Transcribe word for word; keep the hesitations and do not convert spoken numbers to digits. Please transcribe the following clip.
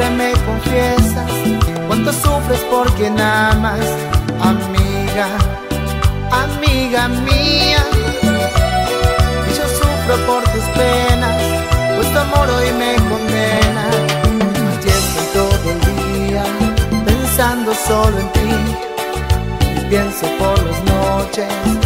que me confiesas cuánto sufres por quien amas, amiga, amiga mía. Y yo sufro por tus penas, pues tu amor hoy me condena. Allí estoy todo el día pensando solo en ti, y pienso por las noches